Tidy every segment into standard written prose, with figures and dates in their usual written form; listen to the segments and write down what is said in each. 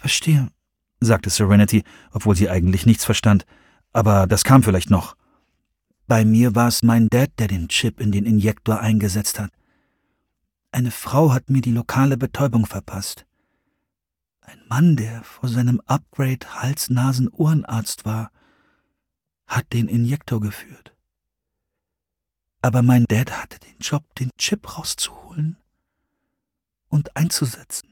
Verstehe, sagte Serenity, obwohl sie eigentlich nichts verstand. Aber das kam vielleicht noch. Bei mir war es mein Dad, der den Chip in den Injektor eingesetzt hat. Eine Frau hat mir die lokale Betäubung verpasst. Ein Mann, der vor seinem Upgrade Hals-Nasen-Ohrenarzt war, hat den Injektor geführt. Aber mein Dad hatte den Job, den Chip rauszuholen und einzusetzen.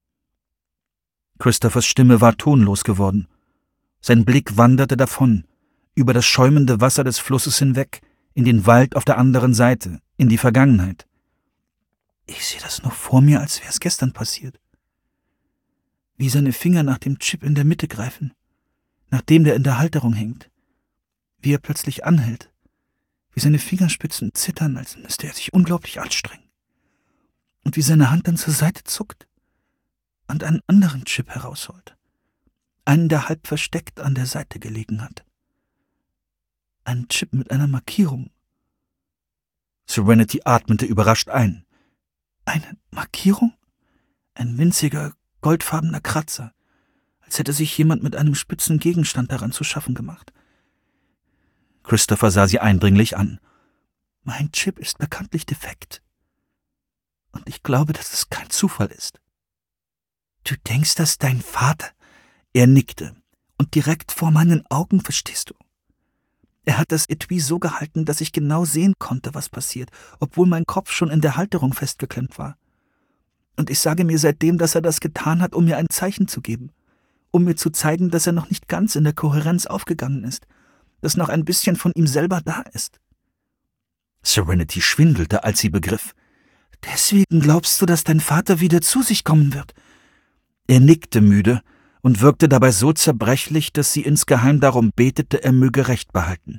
Christophers Stimme war tonlos geworden. Sein Blick wanderte davon, über das schäumende Wasser des Flusses hinweg, in den Wald auf der anderen Seite, in die Vergangenheit. Ich sehe das noch vor mir, als wäre es gestern passiert. Wie seine Finger nach dem Chip in der Mitte greifen, nachdem der in der Halterung hängt. Wie er plötzlich anhält. Wie seine Fingerspitzen zittern, als müsste er sich unglaublich anstrengen. Und wie seine Hand dann zur Seite zuckt und einen anderen Chip herausholt. Einen, der halb versteckt an der Seite gelegen hat. Einen Chip mit einer Markierung. Serenity atmete überrascht ein. Eine Markierung? Ein winziger, goldfarbener Kratzer, als hätte sich jemand mit einem spitzen Gegenstand daran zu schaffen gemacht. Christopher sah sie eindringlich an. Mein Chip ist bekanntlich defekt. Und ich glaube, dass es kein Zufall ist. Du denkst, dass dein Vater... Er nickte. Und direkt vor meinen Augen, verstehst du? Er hat das Etui so gehalten, dass ich genau sehen konnte, was passiert, obwohl mein Kopf schon in der Halterung festgeklemmt war. Und ich sage mir seitdem, dass er das getan hat, um mir ein Zeichen zu geben. Um mir zu zeigen, dass er noch nicht ganz in der Kohärenz aufgegangen ist. Dass noch ein bisschen von ihm selber da ist. Serenity schwindelte, als sie begriff. Deswegen glaubst du, dass dein Vater wieder zu sich kommen wird? Er nickte müde und wirkte dabei so zerbrechlich, dass sie insgeheim darum betete, er möge Recht behalten.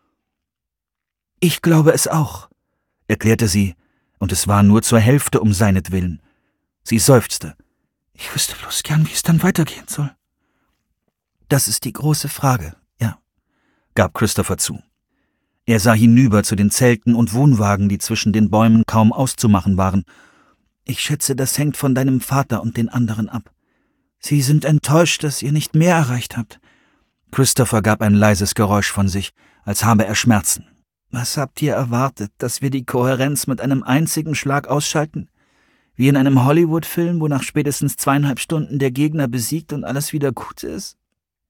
Ich glaube es auch, erklärte sie, und es war nur zur Hälfte um seinetwillen. Sie seufzte. Ich wüsste bloß gern, wie es dann weitergehen soll. Das ist die große Frage, ja, gab Christopher zu. Er sah hinüber zu den Zelten und Wohnwagen, die zwischen den Bäumen kaum auszumachen waren. Ich schätze, das hängt von deinem Vater und den anderen ab. Sie sind enttäuscht, dass ihr nicht mehr erreicht habt. Christopher gab ein leises Geräusch von sich, als habe er Schmerzen. Was habt ihr erwartet, dass wir die Kohärenz mit einem einzigen Schlag ausschalten? Wie in einem Hollywood-Film, wo nach spätestens 2,5 Stunden der Gegner besiegt und alles wieder gut ist?